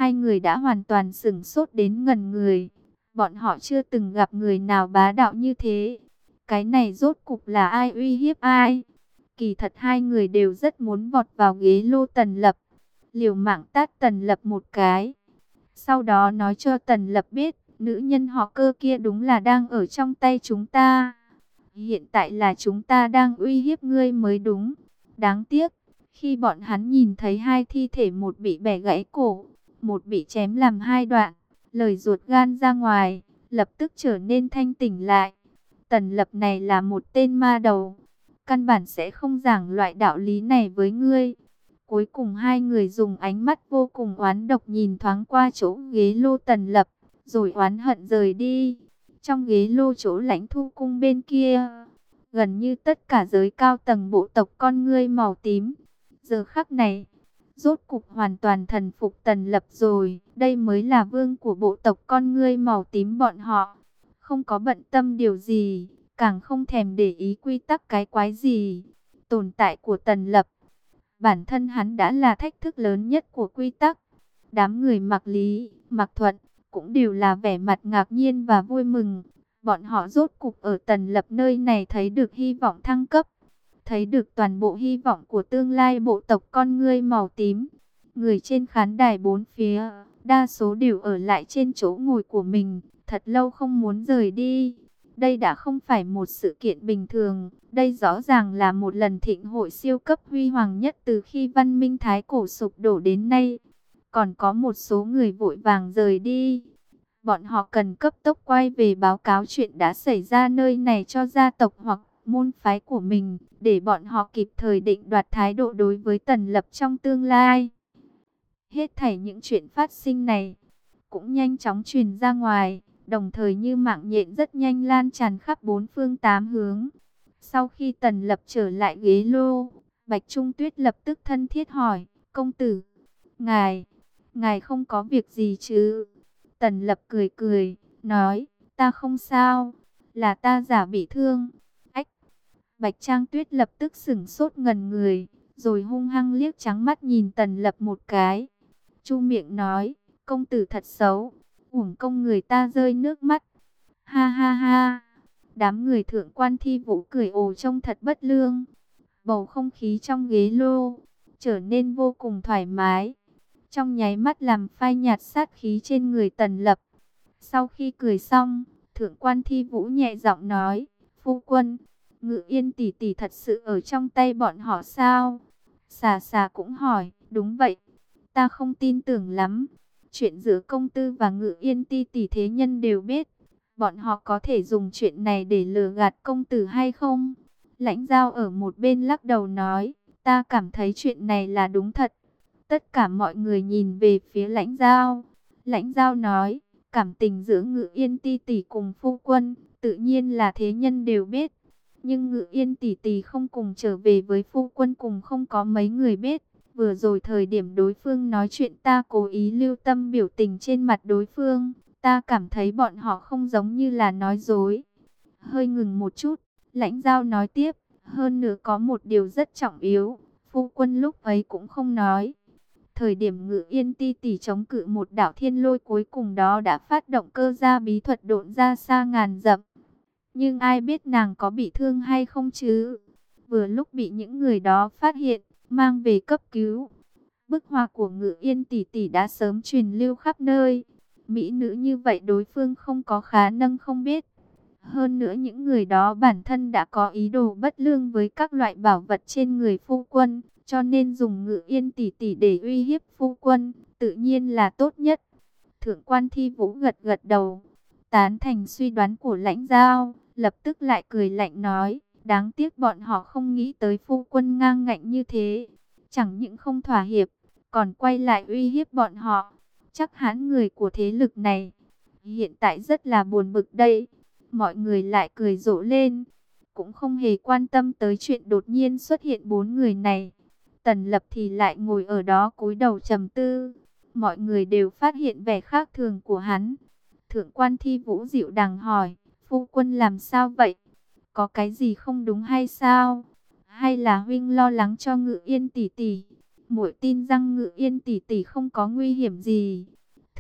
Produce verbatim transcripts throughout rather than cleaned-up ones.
Hai người đã hoàn toàn sửng sốt đến ngẩn người. Bọn họ chưa từng gặp người nào bá đạo như thế. Cái này rốt cục là ai uy hiếp ai? Kỳ thật hai người đều rất muốn vọt vào ghế lô Tần Lập, liều mạng tát Tần Lập một cái. Sau đó nói cho Tần Lập biết, nữ nhân họ Cơ kia đúng là đang ở trong tay chúng ta. Hiện tại là chúng ta đang uy hiếp ngươi mới đúng. Đáng tiếc, khi bọn hắn nhìn thấy hai thi thể, một bị bẻ gãy cổ, một bị chém làm hai đoạn, lời ruột gan ra ngoài, lập tức trở nên thanh tỉnh lại. Tần Lập này là một tên ma đầu, căn bản sẽ không giảng loại đạo lý này với ngươi. Cuối cùng hai người dùng ánh mắt vô cùng oán độc nhìn thoáng qua chỗ ghế lô Tần Lập, rồi oán hận rời đi. Trong ghế lô chỗ Lãnh Thu Cung bên kia, gần như tất cả giới cao tầng bộ tộc con ngươi màu tím, giờ khắc này, rốt cục hoàn toàn thần phục Tần Lập rồi. Đây mới là vương của bộ tộc con ngươi màu tím bọn họ. Không có bận tâm điều gì, càng không thèm để ý quy tắc cái quái gì. Tồn tại của Tần Lập, bản thân hắn đã là thách thức lớn nhất của quy tắc. Đám người Mạc Lý, Mạc Thuận cũng đều là vẻ mặt ngạc nhiên và vui mừng. Bọn họ rốt cục ở Tần Lập nơi này thấy được hy vọng thăng cấp, thấy được toàn bộ hy vọng của tương lai bộ tộc con ngươi màu tím. Người trên khán đài bốn phía, đa số đều ở lại trên chỗ ngồi của mình, thật lâu không muốn rời đi. Đây đã không phải một sự kiện bình thường, đây rõ ràng là một lần thịnh hội siêu cấp huy hoàng nhất từ khi văn minh Thái Cổ sụp đổ đến nay. Còn có một số người vội vàng rời đi. Bọn họ cần cấp tốc quay về báo cáo chuyện đã xảy ra nơi này cho gia tộc hoặc môn phái của mình, để bọn họ kịp thời định đoạt thái độ đối với Tần Lập trong tương lai. Hết thảy những chuyện phát sinh này cũng nhanh chóng truyền ra ngoài, đồng thời như mạng nhện rất nhanh lan tràn khắp bốn phương tám hướng. Sau khi Tần Lập trở lại ghế lô, Bạch Trung Tuyết lập tức thân thiết hỏi, công tử, ngài, ngài không có việc gì chứ? Tần Lập cười cười, nói, ta không sao, là ta giả bị thương. Ách! Bạch Trang Tuyết lập tức sửng sốt ngần người, rồi hung hăng liếc trắng mắt nhìn Tần Lập một cái. Chu miệng nói, công tử thật xấu, uổng công người ta rơi nước mắt. Ha ha ha! Đám người thượng quan Thi Vũ cười ồ trông thật bất lương. Bầu không khí trong ghế lô trở nên vô cùng thoải mái, trong nháy mắt làm phai nhạt sát khí trên người Tần Lập. Sau khi cười xong, thượng quan Thi Vũ nhẹ giọng nói, phu quân, Ngự Yên tỷ tỷ thật sự ở trong tay bọn họ sao? Xà xà cũng hỏi, đúng vậy, ta không tin tưởng lắm. Chuyện giữa công tư và Ngự Yên tỷ tỷ thế nhân đều biết, bọn họ có thể dùng chuyện này để lừa gạt công tử hay không? Lãnh Giao ở một bên lắc đầu nói, ta cảm thấy chuyện này là đúng thật. Tất cả mọi người nhìn về phía Lãnh Giao. Lãnh Giao nói, cảm tình giữa Ngự Yên tỷ tỷ cùng phu quân, tự nhiên là thế nhân đều biết. Nhưng Ngự Yên tỷ tỷ không cùng trở về với phu quân cùng không có mấy người biết. Vừa rồi thời điểm đối phương nói chuyện ta cố ý lưu tâm biểu tình trên mặt đối phương. Ta cảm thấy bọn họ không giống như là nói dối. Hơi ngừng một chút, Lãnh Giao nói tiếp, hơn nữa có một điều rất trọng yếu, phu quân lúc ấy cũng không nói. Thời điểm Ngự Yên tỷ tỷ chống cự một đạo thiên lôi cuối cùng đó đã phát động cơ gia bí thuật độn ra xa ngàn dặm. Nhưng ai biết nàng có bị thương hay không chứ? Vừa lúc bị những người đó phát hiện, mang về cấp cứu. Bức họa của Ngự Yên tỷ tỷ đã sớm truyền lưu khắp nơi. Mỹ nữ như vậy đối phương không có khả năng không biết. Hơn nữa những người đó bản thân đã có ý đồ bất lương với các loại bảo vật trên người phu quân, cho nên dùng Ngự Yên tỷ tỷ để uy hiếp phu quân, tự nhiên là tốt nhất. Thượng quan Thi Vũ gật gật đầu, tán thành suy đoán của Lãnh Giao, lập tức lại cười lạnh nói, đáng tiếc bọn họ không nghĩ tới phu quân ngang ngạnh như thế, chẳng những không thỏa hiệp, còn quay lại uy hiếp bọn họ. Chắc hẳn người của thế lực này hiện tại rất là buồn bực đây. Mọi người lại cười rộ lên, cũng không hề quan tâm tới chuyện đột nhiên xuất hiện bốn người này. Tần Lập thì lại ngồi ở đó cúi đầu trầm tư. Mọi người đều phát hiện vẻ khác thường của hắn. Thượng quan Thi Vũ dịu dàng hỏi, phu quân làm sao vậy? Có cái gì không đúng hay sao? Hay là huynh lo lắng cho Ngự Yên tỷ tỷ? Muội tin rằng Ngự Yên tỷ tỷ không có nguy hiểm gì.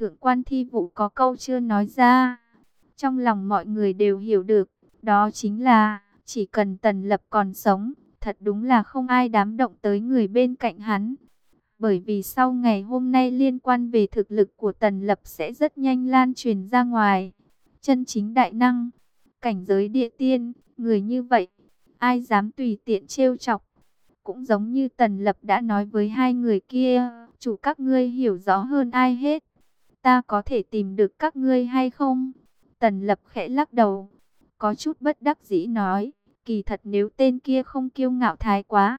Thượng quan Thi Vũ có câu chưa nói ra. Trong lòng mọi người đều hiểu được, đó chính là, chỉ cần Tần Lập còn sống, thật đúng là không ai dám động tới người bên cạnh hắn. Bởi vì sau ngày hôm nay liên quan về thực lực của Tần Lập sẽ rất nhanh lan truyền ra ngoài. Chân chính đại năng, cảnh giới địa tiên, người như vậy, ai dám tùy tiện trêu chọc. Cũng giống như Tần Lập đã nói với hai người kia, chủ các ngươi hiểu rõ hơn ai hết. Ta có thể tìm được các ngươi hay không? Tần Lập khẽ lắc đầu, có chút bất đắc dĩ nói, kỳ thật nếu tên kia không kiêu ngạo thái quá,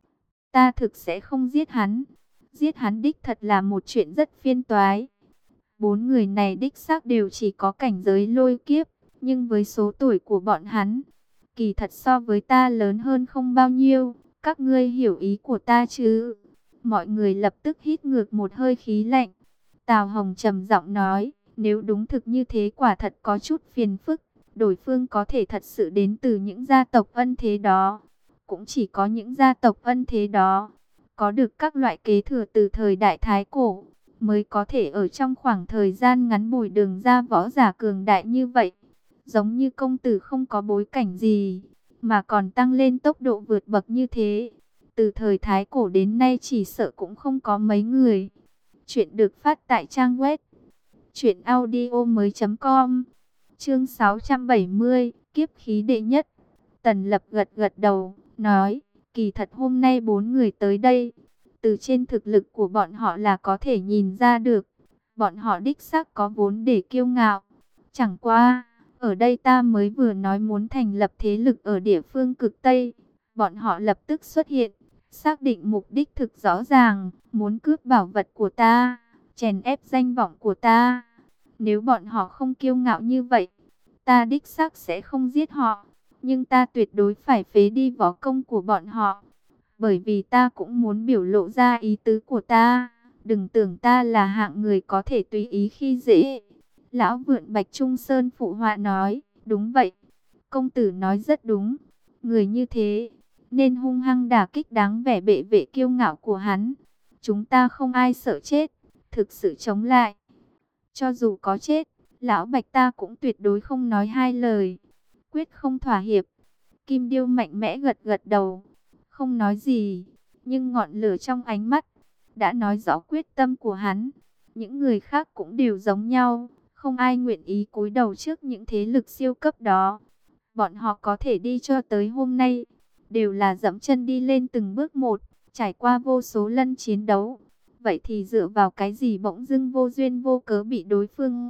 ta thực sẽ không giết hắn. Giết hắn đích thật là một chuyện rất phiền toái. Bốn người này đích xác đều chỉ có cảnh giới lôi kiếp, nhưng với số tuổi của bọn hắn, kỳ thật so với ta lớn hơn không bao nhiêu. Các ngươi hiểu ý của ta chứ? Mọi người lập tức hít ngược một hơi khí lạnh. Tào Hồng trầm giọng nói, nếu đúng thực như thế quả thật có chút phiền phức. Đối phương có thể thật sự đến từ những gia tộc ân thế đó. Cũng chỉ có những gia tộc ân thế đó, có được các loại kế thừa từ thời đại Thái Cổ, mới có thể ở trong khoảng thời gian ngắn bồi đường ra võ giả cường đại như vậy. Giống như công tử không có bối cảnh gì, mà còn tăng lên tốc độ vượt bậc như thế. Từ thời Thái Cổ đến nay chỉ sợ cũng không có mấy người. Chuyện được phát tại trang web truyện audio mới chấm com. Chương sáu trăm bảy mươi, kiếp khí đệ nhất. Tần Lập gật gật đầu, nói, kỳ thật hôm nay bốn người tới đây, từ trên thực lực của bọn họ là có thể nhìn ra được. Bọn họ đích xác có vốn để kiêu ngạo. Chẳng qua, ở đây ta mới vừa nói muốn thành lập thế lực ở địa phương cực Tây. Bọn họ lập tức xuất hiện, xác định mục đích thực rõ ràng, muốn cướp bảo vật của ta, chèn ép danh vọng của ta. Nếu bọn họ không kiêu ngạo như vậy, ta đích xác sẽ không giết họ. Nhưng ta tuyệt đối phải phế đi võ công của bọn họ. Bởi vì ta cũng muốn biểu lộ ra ý tứ của ta. Đừng tưởng ta là hạng người có thể tùy ý khi dễ. Lão Vượn Bạch Trung Sơn phụ họa nói, đúng vậy. Công tử nói rất đúng. Người như thế, nên hung hăng đả kích đáng vẻ bệ vệ kiêu ngạo của hắn. Chúng ta không ai sợ chết, thực sự chống lại. Cho dù có chết, Lão Bạch ta cũng tuyệt đối không nói hai lời. Quyết không thỏa hiệp. Kim Điêu mạnh mẽ gật gật đầu, không nói gì, nhưng ngọn lửa trong ánh mắt đã nói rõ quyết tâm của hắn. Những người khác cũng đều giống nhau, không ai nguyện ý cúi đầu trước những thế lực siêu cấp đó. Bọn họ có thể đi cho tới hôm nay, đều là dẫm chân đi lên từng bước một, trải qua vô số lần chiến đấu. Vậy thì dựa vào cái gì bỗng dưng vô duyên vô cớ bị đối phương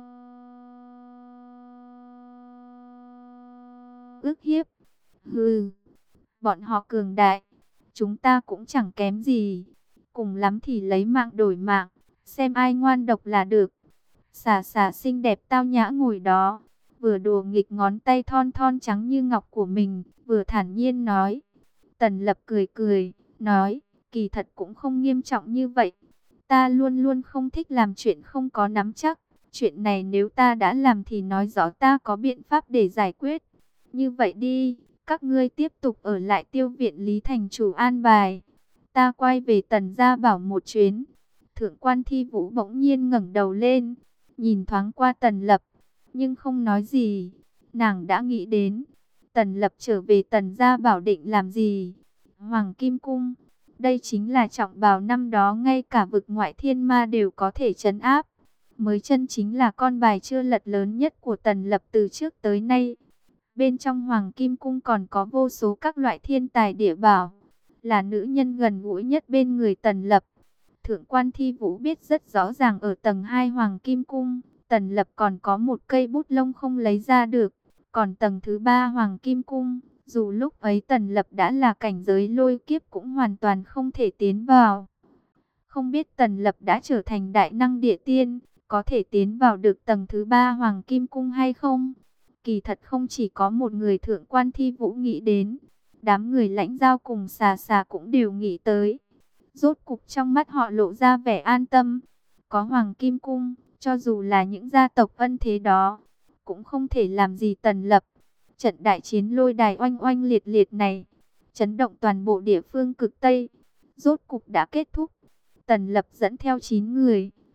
ức hiếp? Hừ, bọn họ cường đại, chúng ta cũng chẳng kém gì. Cùng lắm thì lấy mạng đổi mạng, xem ai ngoan độc là được. Xà xà xinh đẹp tao nhã ngồi đó, vừa đùa nghịch ngón tay thon thon trắng như ngọc của mình, vừa thản nhiên nói. Tần Lập cười cười, nói, kỳ thật cũng không nghiêm trọng như vậy. Ta luôn luôn không thích làm chuyện không có nắm chắc. Chuyện này nếu ta đã làm thì nói rõ ta có biện pháp để giải quyết. Như vậy đi, các ngươi tiếp tục ở lại Tiêu viện Lý thành chủ an bài. Ta quay về Tần gia bảo một chuyến. Thượng quan Thi Vũ bỗng nhiên ngẩng đầu lên, nhìn thoáng qua Tần Lập, nhưng không nói gì. Nàng đã nghĩ đến, Tần Lập trở về Tần gia bảo định làm gì? Hoàng Kim Cung, đây chính là trọng bào năm đó ngay cả vực ngoại thiên ma đều có thể trấn áp. Mới chân chính là con bài chưa lật lớn nhất của Tần Lập từ trước tới nay. Bên trong Hoàng Kim Cung còn có vô số các loại thiên tài địa bảo, là nữ nhân gần gũi nhất bên người Tần Lập. Thượng quan Thi Vũ biết rất rõ ràng ở tầng hai Hoàng Kim Cung, Tần Lập còn có một cây bút lông không lấy ra được. Còn tầng thứ ba Hoàng Kim Cung, dù lúc ấy Tần Lập đã là cảnh giới lôi kiếp cũng hoàn toàn không thể tiến vào. Không biết Tần Lập đã trở thành đại năng địa tiên, có thể tiến vào được tầng thứ ba Hoàng Kim Cung hay không? Kỳ thật không chỉ có một người Thượng quan Thi Vũ nghĩ đến, đám người lãnh giao cùng xà xà cũng đều nghĩ tới. Rốt cục trong mắt họ lộ ra vẻ an tâm. Có Hoàng Kim Cung, cho dù là những gia tộc ân thế đó, cũng không thể làm gì Tần Lập. Trận đại chiến lôi đài oanh oanh liệt liệt này, chấn động toàn bộ địa phương cực Tây, rốt cục đã kết thúc. Tần Lập dẫn theo chín người,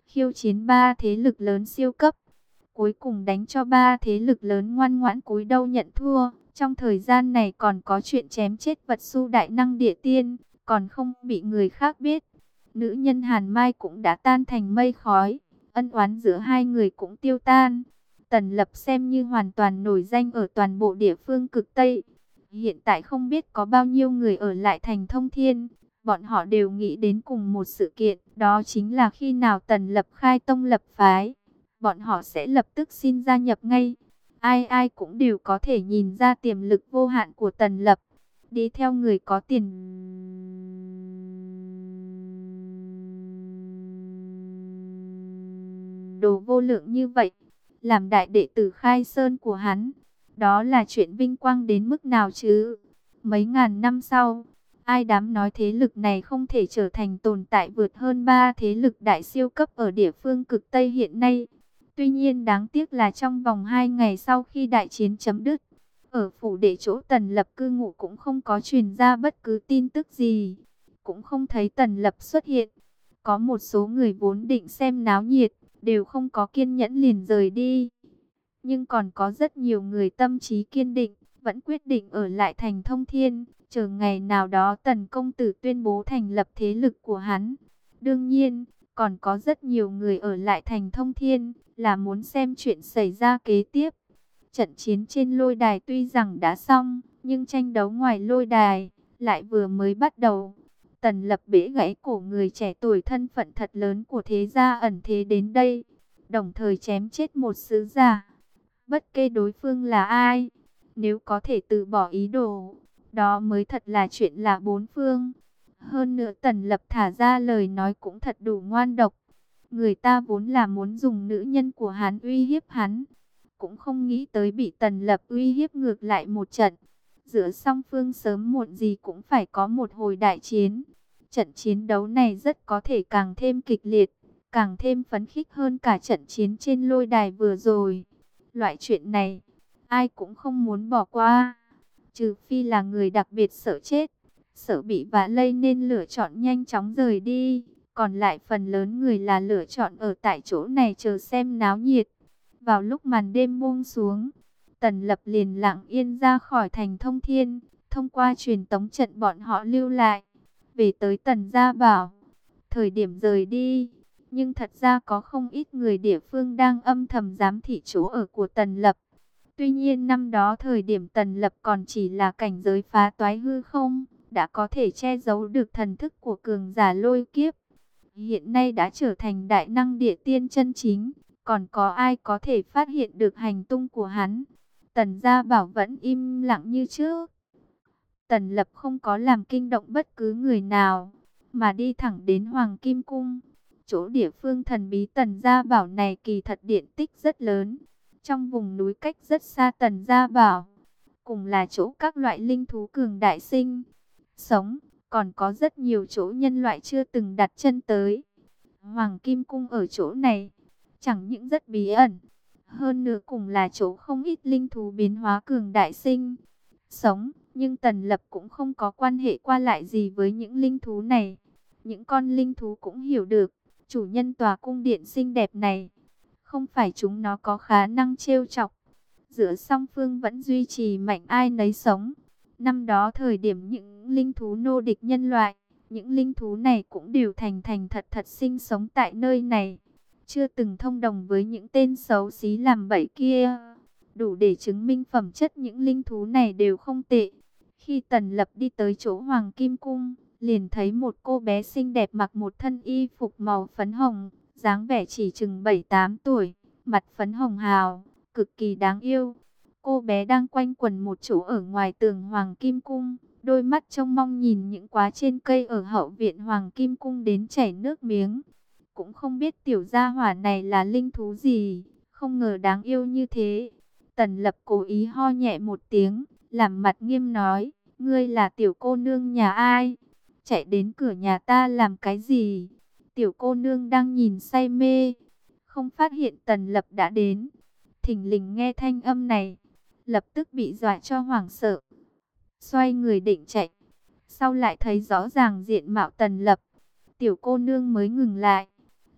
khiêu chiến ba thế lực lớn siêu cấp. Cuối cùng đánh cho ba thế lực lớn ngoan ngoãn cúi đầu nhận thua. Trong thời gian này còn có chuyện chém chết vật su đại năng địa tiên, còn không bị người khác biết. Nữ nhân Hàn Mai cũng đã tan thành mây khói, ân oán giữa hai người cũng tiêu tan. Tần Lập xem như hoàn toàn nổi danh ở toàn bộ địa phương cực Tây. Hiện tại không biết có bao nhiêu người ở lại thành Thông Thiên. Bọn họ đều nghĩ đến cùng một sự kiện, đó chính là khi nào Tần Lập khai tông lập phái, bọn họ sẽ lập tức xin gia nhập ngay. Ai ai cũng đều có thể nhìn ra tiềm lực vô hạn của Tần Lập. Đi theo người có tiền đồ vô lượng như vậy, làm đại đệ tử khai sơn của hắn, đó là chuyện vinh quang đến mức nào chứ. Mấy ngàn năm sau, ai dám nói thế lực này không thể trở thành tồn tại vượt hơn ba thế lực đại siêu cấp ở địa phương cực Tây hiện nay. Tuy nhiên đáng tiếc là trong vòng hai ngày sau khi đại chiến chấm dứt, ở phủ đệ chỗ Tần Lập cư ngụ cũng không có truyền ra bất cứ tin tức gì, cũng không thấy Tần Lập xuất hiện. Có một số người vốn định xem náo nhiệt, đều không có kiên nhẫn liền rời đi. Nhưng còn có rất nhiều người tâm trí kiên định, vẫn quyết định ở lại thành Thông Thiên, chờ ngày nào đó Tần công tử tuyên bố thành lập thế lực của hắn. Đương nhiên, còn có rất nhiều người ở lại thành Thông Thiên, là muốn xem chuyện xảy ra kế tiếp. Trận chiến trên lôi đài tuy rằng đã xong, nhưng tranh đấu ngoài lôi đài lại vừa mới bắt đầu. Tần Lập bẽ gãy cổ người trẻ tuổi thân phận thật lớn của thế gia ẩn thế đến đây, đồng thời chém chết một sứ giả. Bất kể đối phương là ai, nếu có thể từ bỏ ý đồ, đó mới thật là chuyện là bốn phương. Hơn nữa Tần Lập thả ra lời nói cũng thật đủ ngoan độc. Người ta vốn là muốn dùng nữ nhân của hắn uy hiếp hắn, cũng không nghĩ tới bị Tần Lập uy hiếp ngược lại một trận. Giữa song phương sớm muộn gì cũng phải có một hồi đại chiến. Trận chiến đấu này rất có thể càng thêm kịch liệt, càng thêm phấn khích hơn cả trận chiến trên lôi đài vừa rồi. Loại chuyện này, ai cũng không muốn bỏ qua, trừ phi là người đặc biệt sợ chết, sợ bị vạ lây nên lựa chọn nhanh chóng rời đi. Còn lại phần lớn người là lựa chọn ở tại chỗ này chờ xem náo nhiệt. Vào lúc màn đêm buông xuống, Tần Lập liền lặng yên ra khỏi thành Thông Thiên, thông qua truyền tống trận bọn họ lưu lại, về tới Tần Gia Bảo. Thời điểm rời đi, nhưng thật ra có không ít người địa phương đang âm thầm giám thị chỗ ở của Tần Lập. Tuy nhiên năm đó thời điểm Tần Lập còn chỉ là cảnh giới phá toái hư không, đã có thể che giấu được thần thức của cường giả lôi kiếp. Hiện nay đã trở thành đại năng địa tiên chân chính, còn có ai có thể phát hiện được hành tung của hắn? Tần Gia Bảo vẫn im lặng như trước. Tần Lập không có làm kinh động bất cứ người nào, mà đi thẳng đến Hoàng Kim Cung. Chỗ địa phương thần bí Tần Gia Bảo này kỳ thật điện tích rất lớn. Trong vùng núi cách rất xa Tần Gia Bảo, cùng là chỗ các loại linh thú cường đại sinh sống, còn có rất nhiều chỗ nhân loại chưa từng đặt chân tới. Hoàng Kim Cung ở chỗ này, chẳng những rất bí ẩn, hơn nữa cùng là chỗ không ít linh thú biến hóa cường đại sinh sống. Nhưng Tần Lập cũng không có quan hệ qua lại gì với những linh thú này. Những con linh thú cũng hiểu được, chủ nhân tòa cung điện xinh đẹp này, không phải chúng nó có khả năng trêu chọc. Giữa song phương vẫn duy trì mạnh ai nấy sống. Năm đó thời điểm những linh thú nô địch nhân loại, những linh thú này cũng đều thành thành thật thật sinh sống tại nơi này, chưa từng thông đồng với những tên xấu xí làm bậy kia. Đủ để chứng minh phẩm chất những linh thú này đều không tệ. Khi Tần Lập đi tới chỗ Hoàng Kim Cung, liền thấy một cô bé xinh đẹp mặc một thân y phục màu phấn hồng, dáng vẻ chỉ chừng bảy tám tuổi, mặt phấn hồng hào, cực kỳ đáng yêu. Cô bé đang quanh quẩn một chỗ ở ngoài tường Hoàng Kim Cung, đôi mắt trông mong nhìn những quá trên cây ở hậu viện Hoàng Kim Cung đến chảy nước miếng. Cũng không biết tiểu gia hỏa này là linh thú gì, không ngờ đáng yêu như thế. Tần Lập cố ý ho nhẹ một tiếng, làm mặt nghiêm nói, ngươi là tiểu cô nương nhà ai? Chạy đến cửa nhà ta làm cái gì? Tiểu cô nương đang nhìn say mê, không phát hiện Tần Lập đã đến. Thình lình nghe thanh âm này, lập tức bị dọa cho hoảng sợ, xoay người định chạy. Sau lại thấy rõ ràng diện mạo Tần Lập, tiểu cô nương mới ngừng lại,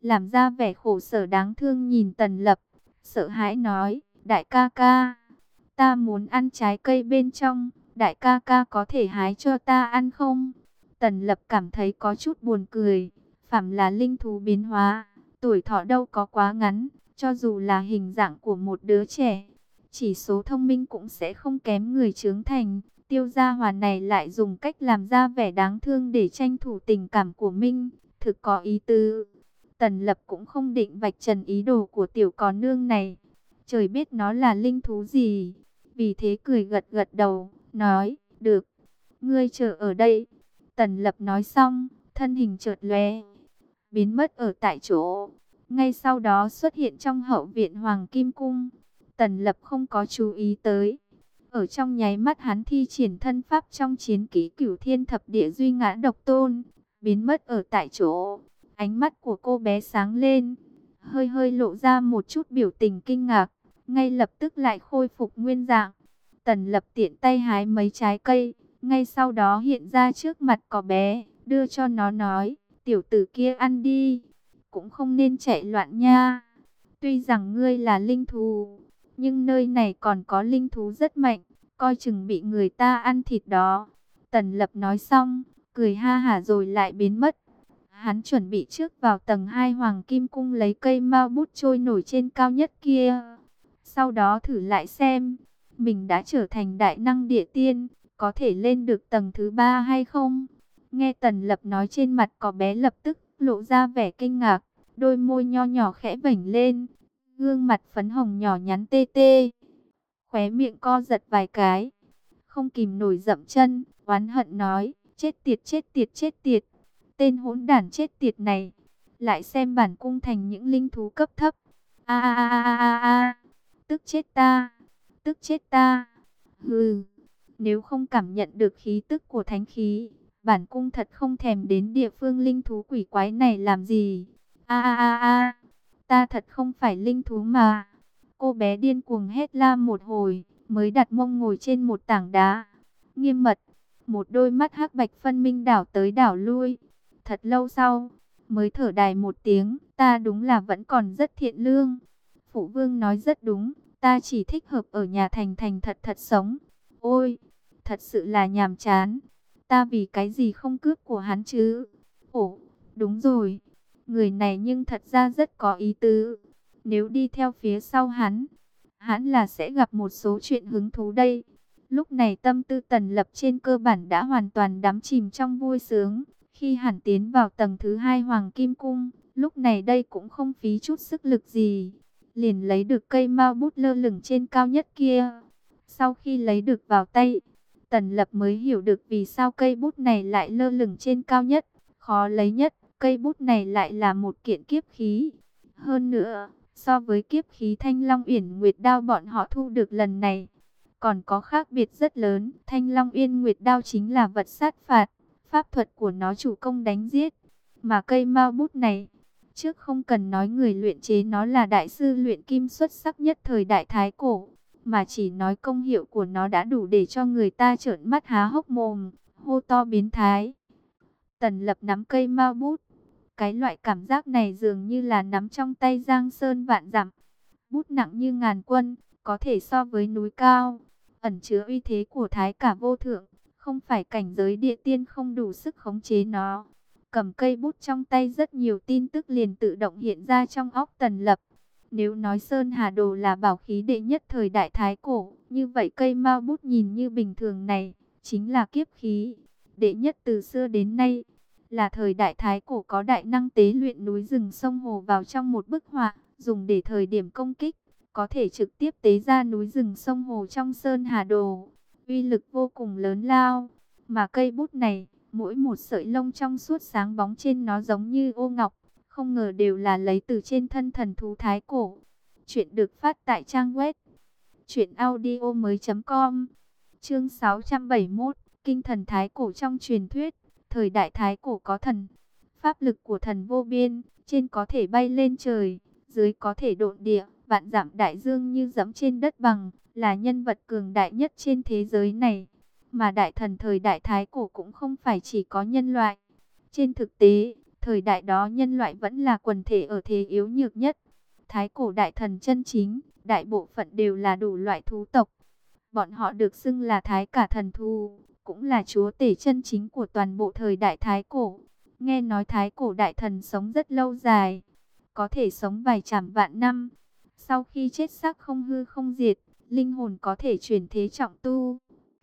làm ra vẻ khổ sở đáng thương nhìn Tần Lập, sợ hãi nói, đại ca ca, ta muốn ăn trái cây bên trong, đại ca ca có thể hái cho ta ăn không? Tần Lập cảm thấy có chút buồn cười, phàm là linh thú biến hóa, tuổi thọ đâu có quá ngắn, cho dù là hình dạng của một đứa trẻ, chỉ số thông minh cũng sẽ không kém người trưởng thành. Tiêu Gia Hòa này lại dùng cách làm ra vẻ đáng thương để tranh thủ tình cảm của Minh, thực có ý tứ. Tần Lập cũng không định vạch trần ý đồ của tiểu cò nương này, trời biết nó là linh thú gì, vì thế cười gật gật đầu, nói, được, ngươi chờ ở đây. Tần Lập nói xong, thân hình chợt lóe, biến mất ở tại chỗ, ngay sau đó xuất hiện trong hậu viện Hoàng Kim Cung. Tần Lập không có chú ý tới, ở trong nháy mắt hắn thi triển thân pháp trong chiến kỹ Cửu Thiên Thập Địa Duy Ngã Độc Tôn, biến mất ở tại chỗ. Ánh mắt của cô bé sáng lên, hơi hơi lộ ra một chút biểu tình kinh ngạc, ngay lập tức lại khôi phục nguyên dạng. Tần Lập tiện tay hái mấy trái cây, ngay sau đó hiện ra trước mặt cò bé, đưa cho nó nói, tiểu tử kia ăn đi, cũng không nên chạy loạn nha. Tuy rằng ngươi là linh thú, nhưng nơi này còn có linh thú rất mạnh, coi chừng bị người ta ăn thịt đó. Tần Lập nói xong, cười ha hả rồi lại biến mất. Hắn chuẩn bị trước vào tầng hai Hoàng Kim Cung lấy cây mao bút trôi nổi trên cao nhất kia. Sau đó thử lại xem, mình đã trở thành đại năng địa tiên, có thể lên được tầng thứ ba hay không? Nghe Tần Lập nói, trên mặt cò bé lập tức lộ ra vẻ kinh ngạc, đôi môi nho nhỏ khẽ vểnh lên, gương mặt phấn hồng nhỏ nhắn tê tê, khóe miệng co giật vài cái, không kìm nổi dậm chân, oán hận nói, chết tiệt chết tiệt chết tiệt, tên hỗn đản chết tiệt này, lại xem bản cung thành những linh thú cấp thấp. A a a a a a, tức chết ta, tức chết ta. Hừ, nếu không cảm nhận được khí tức của thánh khí, bản cung thật không thèm đến địa phương linh thú quỷ quái này làm gì. A a a a, ta thật không phải linh thú mà. Cô bé điên cuồng hét la một hồi, mới đặt mông ngồi trên một tảng đá. Nghiêm mật, một đôi mắt hắc bạch phân minh đảo tới đảo lui. Thật lâu sau, mới thở dài một tiếng, ta đúng là vẫn còn rất thiện lương. Phụ vương nói rất đúng, ta chỉ thích hợp ở nhà thành thành thật thật sống. Ôi, thật sự là nhàm chán. Ta vì cái gì không cướp của hắn chứ? Ồ, đúng rồi, người này nhưng thật ra rất có ý tứ. Nếu đi theo phía sau hắn, hắn là sẽ gặp một số chuyện hứng thú đây. Lúc này tâm tư Tần Lập trên cơ bản đã hoàn toàn đắm chìm trong vui sướng. Khi hắn tiến vào tầng thứ hai Hoàng Kim Cung, lúc này đây cũng không phí chút sức lực gì, liền lấy được cây mao bút lơ lửng trên cao nhất kia. Sau khi lấy được vào tay, Tần Lập mới hiểu được vì sao cây bút này lại lơ lửng trên cao nhất. Khó lấy nhất, cây bút này lại là một kiện kiếp khí. Hơn nữa, so với kiếp khí Thanh Long Uyển Nguyệt Đao bọn họ thu được lần này, còn có khác biệt rất lớn. Thanh Long Uyển Nguyệt Đao chính là vật sát phạt, pháp thuật của nó chủ công đánh giết. Mà cây mao bút này, trước không cần nói người luyện chế nó là đại sư luyện kim xuất sắc nhất thời đại Thái Cổ, mà chỉ nói công hiệu của nó đã đủ để cho người ta trợn mắt há hốc mồm, hô to biến thái. Tần Lập nắm cây mao bút, cái loại cảm giác này dường như là nắm trong tay giang sơn vạn dặm. Bút nặng như ngàn quân, có thể so với núi cao, ẩn chứa uy thế của Thái Cả vô thượng, không phải cảnh giới địa tiên không đủ sức khống chế nó. Cầm cây bút trong tay, rất nhiều tin tức liền tự động hiện ra trong óc Tần Lập. Nếu nói Sơn Hà Đồ là bảo khí đệ nhất thời đại Thái Cổ, như vậy cây mao bút nhìn như bình thường này, chính là kiếp khí đệ nhất từ xưa đến nay. Là thời đại Thái Cổ có đại năng tế luyện núi rừng sông hồ vào trong một bức họa, dùng để thời điểm công kích, có thể trực tiếp tế ra núi rừng sông hồ trong Sơn Hà Đồ. Uy lực vô cùng lớn lao, mà cây bút này, mỗi một sợi lông trong suốt sáng bóng trên nó giống như ô ngọc, không ngờ đều là lấy từ trên thân thần thú Thái Cổ. Chuyện được phát tại trang web truyện audio mới chấm com. Chương sáu trăm bảy mươi mốt, Kinh thần Thái Cổ trong truyền thuyết. Thời đại Thái Cổ có thần, pháp lực của thần vô biên, trên có thể bay lên trời, dưới có thể độn địa, vạn dặm đại dương như dẫm trên đất bằng, là nhân vật cường đại nhất trên thế giới này. Mà đại thần thời đại Thái Cổ cũng không phải chỉ có nhân loại. Trên thực tế, Thời đại đó nhân loại vẫn là quần thể ở thế yếu nhược nhất. Thái cổ đại thần chân chính, đại bộ phận đều là đủ loại thú tộc. Bọn họ được xưng là thái cả thần thú, cũng là chúa tể chân chính của toàn bộ thời đại thái cổ. Nghe nói thái cổ đại thần sống rất lâu dài, có thể sống vài trăm vạn năm. Sau khi chết xác không hư không diệt, linh hồn có thể chuyển thế trọng tu.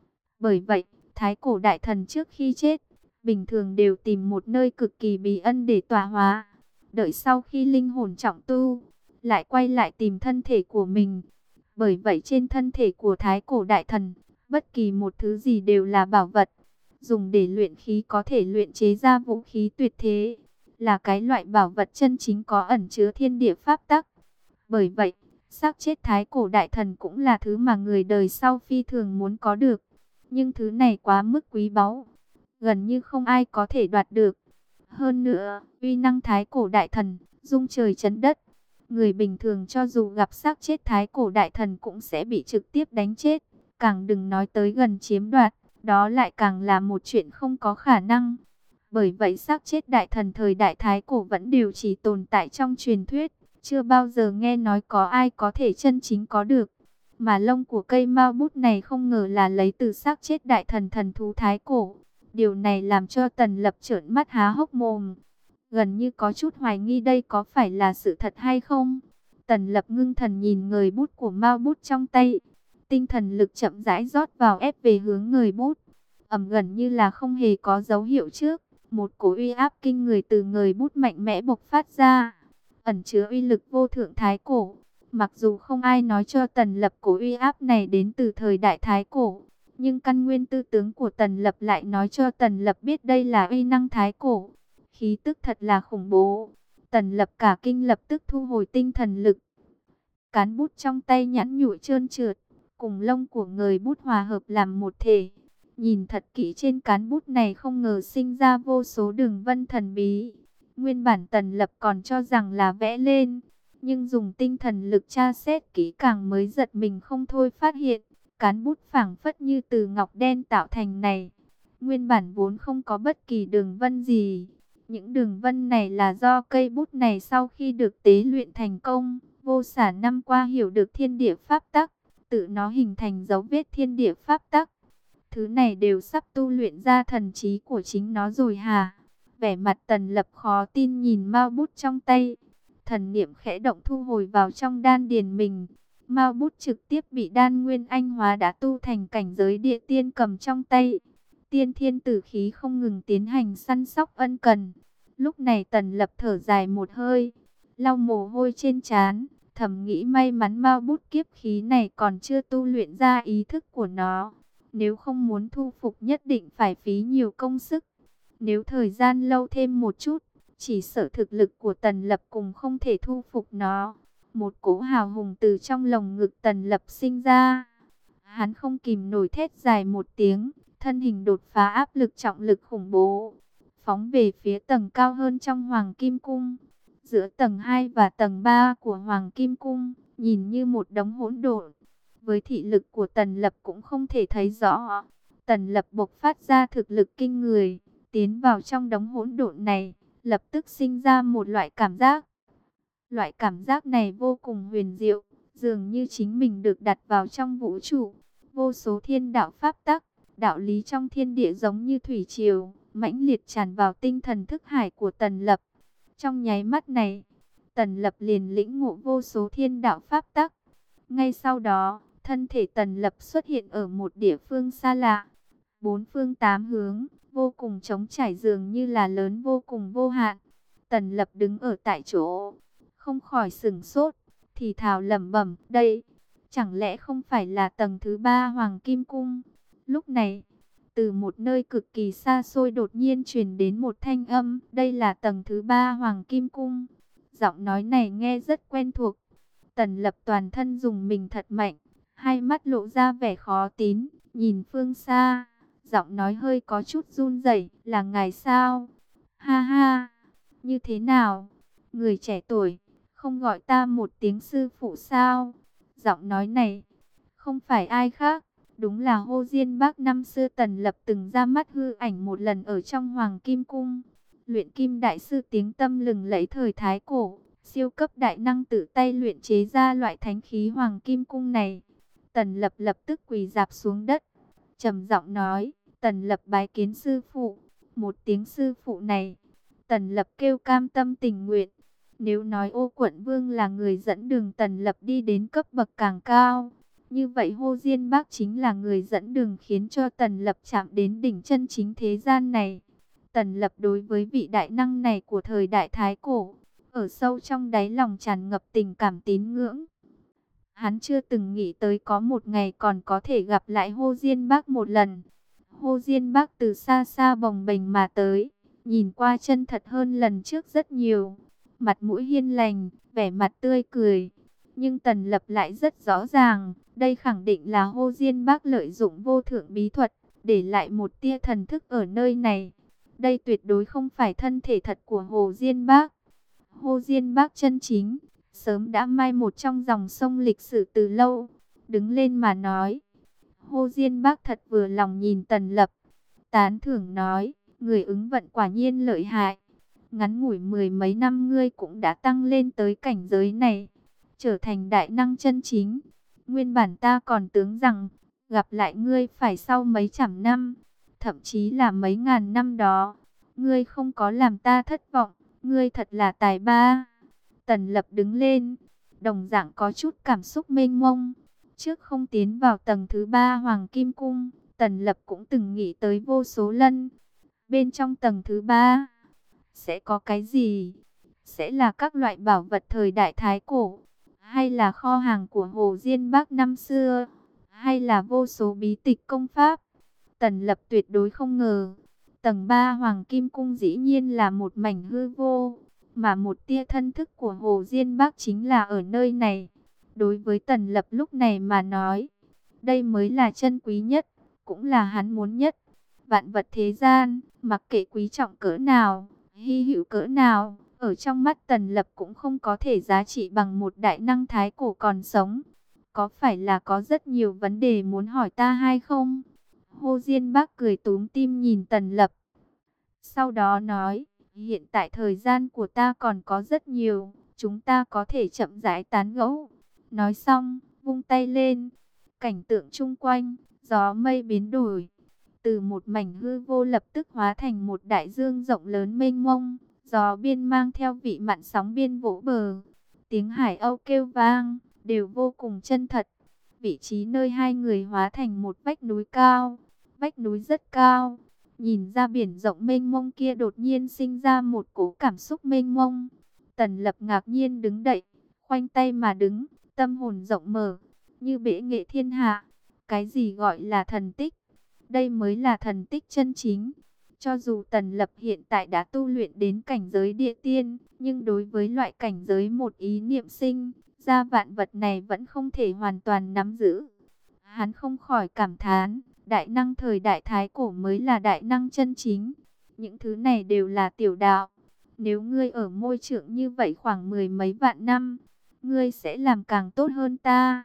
Bởi vậy, thái cổ đại thần trước khi chết, bình thường đều tìm một nơi cực kỳ bí ẩn để tọa hóa. Đợi sau khi linh hồn trọng tu, lại quay lại tìm thân thể của mình. Bởi vậy trên thân thể của thái cổ đại thần, bất kỳ một thứ gì đều là bảo vật. Dùng để luyện khí có thể luyện chế ra vũ khí tuyệt thế, là cái loại bảo vật chân chính có ẩn chứa thiên địa pháp tắc. Bởi vậy, xác chết thái cổ đại thần cũng là thứ mà người đời sau phi thường muốn có được. Nhưng thứ này quá mức quý báu, gần như không ai có thể đoạt được. Hơn nữa, uy năng thái cổ đại thần, rung trời chấn đất. Người bình thường cho dù gặp xác chết thái cổ đại thần cũng sẽ bị trực tiếp đánh chết. Càng đừng nói tới gần chiếm đoạt, đó lại càng là một chuyện không có khả năng. Bởi vậy xác chết đại thần thời đại thái cổ vẫn đều chỉ tồn tại trong truyền thuyết. Chưa bao giờ nghe nói có ai có thể chân chính có được. Mà lông của cây mao bút này không ngờ là lấy từ xác chết đại thần thần thú thái cổ. Điều này làm cho Tần Lập trợn mắt há hốc mồm, gần như có chút hoài nghi đây có phải là sự thật hay không. Tần Lập ngưng thần nhìn người bút của mao bút trong tay, tinh thần lực chậm rãi rót vào ép về hướng người bút. Ầm, gần như là không hề có dấu hiệu trước, một cỗ uy áp kinh người từ người bút mạnh mẽ bộc phát ra, ẩn chứa uy lực vô thượng thái cổ. Mặc dù không ai nói cho Tần Lập cỗ uy áp này đến từ thời đại thái cổ, nhưng căn nguyên tư tướng của Tần Lập lại nói cho Tần Lập biết đây là uy năng thái cổ. Khí tức thật là khủng bố. Tần Lập cả kinh, lập tức thu hồi tinh thần lực. Cán bút trong tay nhẵn nhụi trơn trượt, cùng lông của người bút hòa hợp làm một thể. Nhìn thật kỹ trên cán bút này không ngờ sinh ra vô số đường vân thần bí. Nguyên bản Tần Lập còn cho rằng là vẽ lên, nhưng dùng tinh thần lực tra xét kỹ càng mới giật mình không thôi phát hiện. Cán bút phảng phất như từ ngọc đen tạo thành này. Nguyên bản vốn không có bất kỳ đường vân gì. Những đường vân này là do cây bút này sau khi được tế luyện thành công, vô xả năm qua hiểu được thiên địa pháp tắc, tự nó hình thành dấu vết thiên địa pháp tắc. Thứ này đều sắp tu luyện ra thần trí của chính nó rồi hả? Vẻ mặt Tần Lập khó tin nhìn mao bút trong tay. Thần niệm khẽ động thu hồi vào trong đan điền mình. Mao bút trực tiếp bị đan nguyên anh hóa đã tu thành cảnh giới địa tiên cầm trong tay. Tiên thiên tử khí không ngừng tiến hành săn sóc ân cần. Lúc này Tần Lập thở dài một hơi, lau mồ hôi trên trán, thầm nghĩ may mắn mao bút kiếp khí này còn chưa tu luyện ra ý thức của nó. Nếu không muốn thu phục nhất định phải phí nhiều công sức. Nếu thời gian lâu thêm một chút, chỉ sợ thực lực của Tần Lập cùng không thể thu phục nó. Một cỗ hào hùng từ trong lồng ngực Tần Lập sinh ra. Hắn không kìm nổi thét dài một tiếng, thân hình đột phá áp lực trọng lực khủng bố, phóng về phía tầng cao hơn trong Hoàng Kim Cung. Giữa tầng hai và tầng ba của Hoàng Kim Cung, nhìn như một đống hỗn độn. Với thị lực của Tần Lập cũng không thể thấy rõ. Tần Lập bộc phát ra thực lực kinh người, tiến vào trong đống hỗn độn này, lập tức sinh ra một loại cảm giác. Loại cảm giác này vô cùng huyền diệu, dường như chính mình được đặt vào trong vũ trụ. Vô số thiên đạo pháp tắc, đạo lý trong thiên địa giống như thủy triều, mãnh liệt tràn vào tinh thần thức hải của Tần Lập. Trong nháy mắt này, Tần Lập liền lĩnh ngộ vô số thiên đạo pháp tắc. Ngay sau đó, thân thể Tần Lập xuất hiện ở một địa phương xa lạ. Bốn phương tám hướng, vô cùng trống trải, dường như là lớn vô cùng vô hạn. Tần Lập đứng ở tại chỗ, không khỏi sửng sốt, thì thào lẩm bẩm, đây chẳng lẽ không phải là tầng thứ ba Hoàng Kim Cung? Lúc này, từ một nơi cực kỳ xa xôi đột nhiên truyền đến một thanh âm, đây là tầng thứ ba Hoàng Kim Cung. Giọng nói này nghe rất quen thuộc. Tần Lập toàn thân dùng mình thật mạnh, hai mắt lộ ra vẻ khó tín, nhìn phương xa, giọng nói hơi có chút run rẩy, là ngài sao? Ha ha, như thế nào? Người trẻ tuổi, không gọi ta một tiếng sư phụ sao? Giọng nói này, không phải ai khác, đúng là Hồ Diên Bác. Năm xưa Tần Lập từng ra mắt hư ảnh một lần ở trong Hoàng Kim Cung. Luyện kim đại sư tiếng tăm lừng lẫy thời Thái Cổ, siêu cấp đại năng tự tay luyện chế ra loại thánh khí hoàng kim cung này. Tần Lập lập tức quỳ rạp xuống đất, trầm giọng nói, Tần Lập bái kiến sư phụ. Một tiếng sư phụ này, Tần Lập kêu cam tâm tình nguyện. Nếu nói Ô Quận Vương là người dẫn đường Tần Lập đi đến cấp bậc càng cao, như vậy Hồ Diên Bác chính là người dẫn đường khiến cho Tần Lập chạm đến đỉnh chân chính thế gian này. Tần Lập đối với vị đại năng này của thời đại Thái Cổ, ở sâu trong đáy lòng tràn ngập tình cảm tín ngưỡng. Hắn chưa từng nghĩ tới có một ngày còn có thể gặp lại Hồ Diên Bác một lần. Hồ Diên Bác từ xa xa bồng bềnh mà tới, nhìn qua chân thật hơn lần trước rất nhiều. Mặt mũi hiền lành, vẻ mặt tươi cười. Nhưng Tần Lập lại rất rõ ràng, đây khẳng định là Hồ Diên Bác lợi dụng vô thượng bí thuật, để lại một tia thần thức ở nơi này. Đây tuyệt đối không phải thân thể thật của Hồ Diên Bác. Hồ Diên Bác chân chính, sớm đã mai một trong dòng sông lịch sử từ lâu. Đứng lên mà nói. Hồ Diên Bác thật vừa lòng nhìn Tần Lập. Tán thưởng nói, người ứng vận quả nhiên lợi hại. Ngắn ngủi mười mấy năm ngươi cũng đã tăng lên tới cảnh giới này, trở thành đại năng chân chính. Nguyên bản ta còn tưởng rằng, gặp lại ngươi phải sau mấy trăm năm, thậm chí là mấy ngàn năm đó. Ngươi không có làm ta thất vọng, ngươi thật là tài ba. Tần Lập đứng lên, đồng dạng có chút cảm xúc mênh mông. Trước không tiến vào tầng thứ ba Hoàng Kim Cung, Tần Lập cũng từng nghĩ tới vô số lần. Bên trong tầng thứ ba, sẽ có cái gì? Sẽ là các loại bảo vật thời đại Thái Cổ, hay là kho hàng của Hồ Diên Bác năm xưa, hay là vô số bí tịch công pháp? Tần Lập tuyệt đối không ngờ, tầng ba Hoàng Kim Cung dĩ nhiên là một mảnh hư vô, mà một tia thân thức của Hồ Diên Bác chính là ở nơi này. Đối với Tần Lập lúc này mà nói, đây mới là chân quý nhất, cũng là hắn muốn nhất. Vạn vật thế gian, mặc kệ quý trọng cỡ nào, hy hữu cỡ nào, ở trong mắt Tần Lập cũng không có thể giá trị bằng một đại năng Thái Cổ còn sống. Có phải là có rất nhiều vấn đề muốn hỏi ta hay không? Hồ Diên Bác cười túm tim nhìn Tần Lập. Sau đó nói, hiện tại thời gian của ta còn có rất nhiều, chúng ta có thể chậm rãi tán gẫu. Nói xong, vung tay lên, cảnh tượng chung quanh, gió mây biến đổi. Từ một mảnh hư vô lập tức hóa thành một đại dương rộng lớn mênh mông, gió biên mang theo vị mặn sóng biên vỗ bờ. Tiếng hải âu kêu vang, đều vô cùng chân thật. Vị trí nơi hai người hóa thành một vách núi cao, vách núi rất cao. Nhìn ra biển rộng mênh mông kia đột nhiên sinh ra một cỗ cảm xúc mênh mông. Tần Lập ngạc nhiên đứng dậy, khoanh tay mà đứng, tâm hồn rộng mở, như bể nghệ thiên hạ. Cái gì gọi là thần tích? Đây mới là thần tích chân chính. Cho dù Tần Lập hiện tại đã tu luyện đến cảnh giới địa tiên, nhưng đối với loại cảnh giới một ý niệm sinh ra vạn vật này vẫn không thể hoàn toàn nắm giữ. Hắn không khỏi cảm thán, đại năng thời đại Thái Cổ mới là đại năng chân chính. Những thứ này đều là tiểu đạo. Nếu ngươi ở môi trường như vậy khoảng mười mấy vạn năm, ngươi sẽ làm càng tốt hơn ta.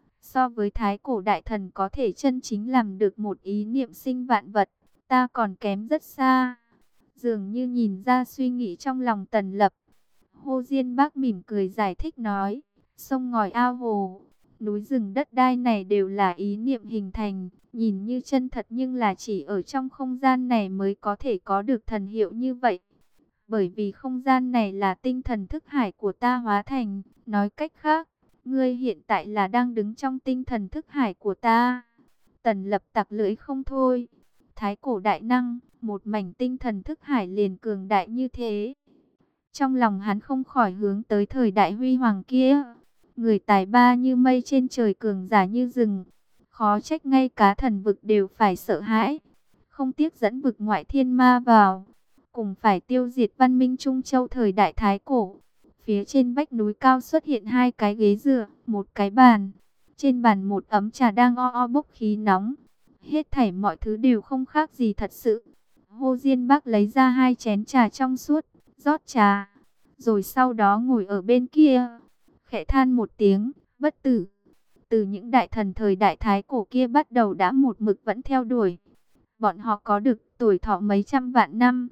So với Thái Cổ đại thần có thể chân chính làm được một ý niệm sinh vạn vật, ta còn kém rất xa. Dường như nhìn ra suy nghĩ trong lòng Tần Lập. Hồ Diên Bác mỉm cười giải thích nói, sông ngòi ao hồ, núi rừng đất đai này đều là ý niệm hình thành, nhìn như chân thật nhưng là chỉ ở trong không gian này mới có thể có được thần hiệu như vậy. Bởi vì không gian này là tinh thần thức hải của ta hóa thành, nói cách khác, ngươi hiện tại là đang đứng trong tinh thần thức hải của ta. Tần Lập tặc lưỡi không thôi. Thái Cổ đại năng, một mảnh tinh thần thức hải liền cường đại như thế. Trong lòng hắn không khỏi hướng tới thời đại huy hoàng kia. Người tài ba như mây trên trời, cường giả như rừng. Khó trách ngay cá thần vực đều phải sợ hãi. Không tiếc dẫn vực ngoại thiên ma vào, cùng phải tiêu diệt văn minh Trung Châu thời đại Thái Cổ. Phía trên vách núi cao xuất hiện hai cái ghế dựa, một cái bàn. Trên bàn một ấm trà đang o o bốc khí nóng. Hết thảy mọi thứ đều không khác gì thật sự. Hồ Diên Bác lấy ra hai chén trà trong suốt, rót trà, rồi sau đó ngồi ở bên kia, khẽ than một tiếng, bất tử. Từ những đại thần thời đại Thái Cổ kia bắt đầu đã một mực vẫn theo đuổi. Bọn họ có được tuổi thọ mấy trăm vạn năm.